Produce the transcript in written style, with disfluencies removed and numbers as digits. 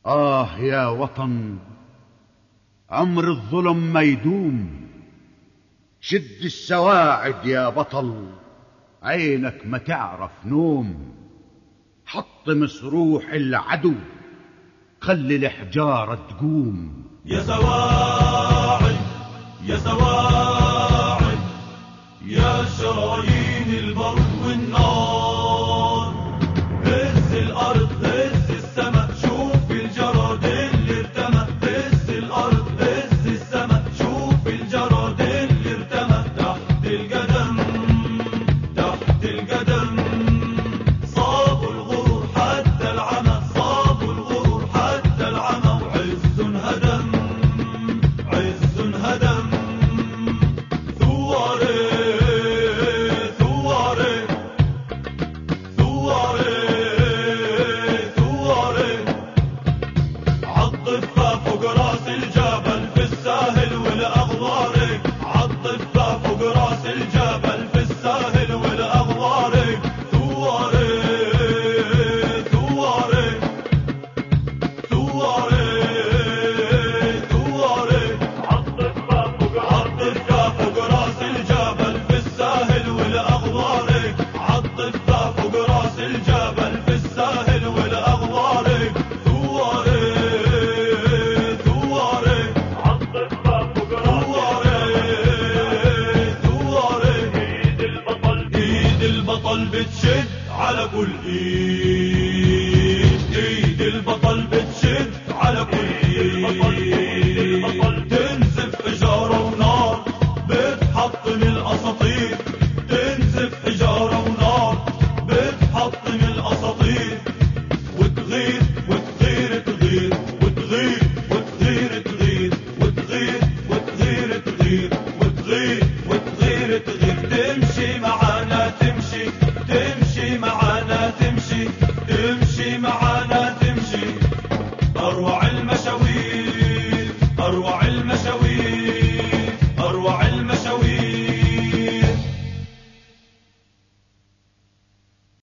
آه يا وطن، عمر الظلم ما يدوم. شد السواعد يا بطل، عينك ما تعرف نوم. حطم صروح العدو، خلي الحجارة تقوم. يا سواعد يا سواعد يا شرايين البرد والنار، هز الأرض هز السما، شوف الجراد اللي ارتمى. هز الأرض هز السما، شوف الجراد اللي ارتمى. تحت القدم تحت القدم، صابوا الغرور حتى العمى، صابوا الغرور حتى العمى. وعز هدم عز هدم، ثواري ثواري ثواري ثواري، عالضفة فوق راس الجبل في الساهل والأغوار. عالضفة فوق راس الجبل في الساهل والأغوار. ثواري ثواري ثواري ثواري، عالضفة فوق راس الجبل في الساهل والأغوار. عالضفة فوق راس الجبل في الساهل والأغوار. ثواري ثواري، عالضفة فوق ثواري. ايد البطل بتشد على كل ايد، ايد البطل بتشد على كل ايد. تنزف حجارة ونار بتحطم الاساطير، تنزف حجارة ونار بتحطم الاساطير. وتغير وتغير تغير وتغير وتغير تغير وتغير وتغير تغير وتغير وتغير تغير. تمشي معانا تمشي، تمشي معانا تمشي، تمشي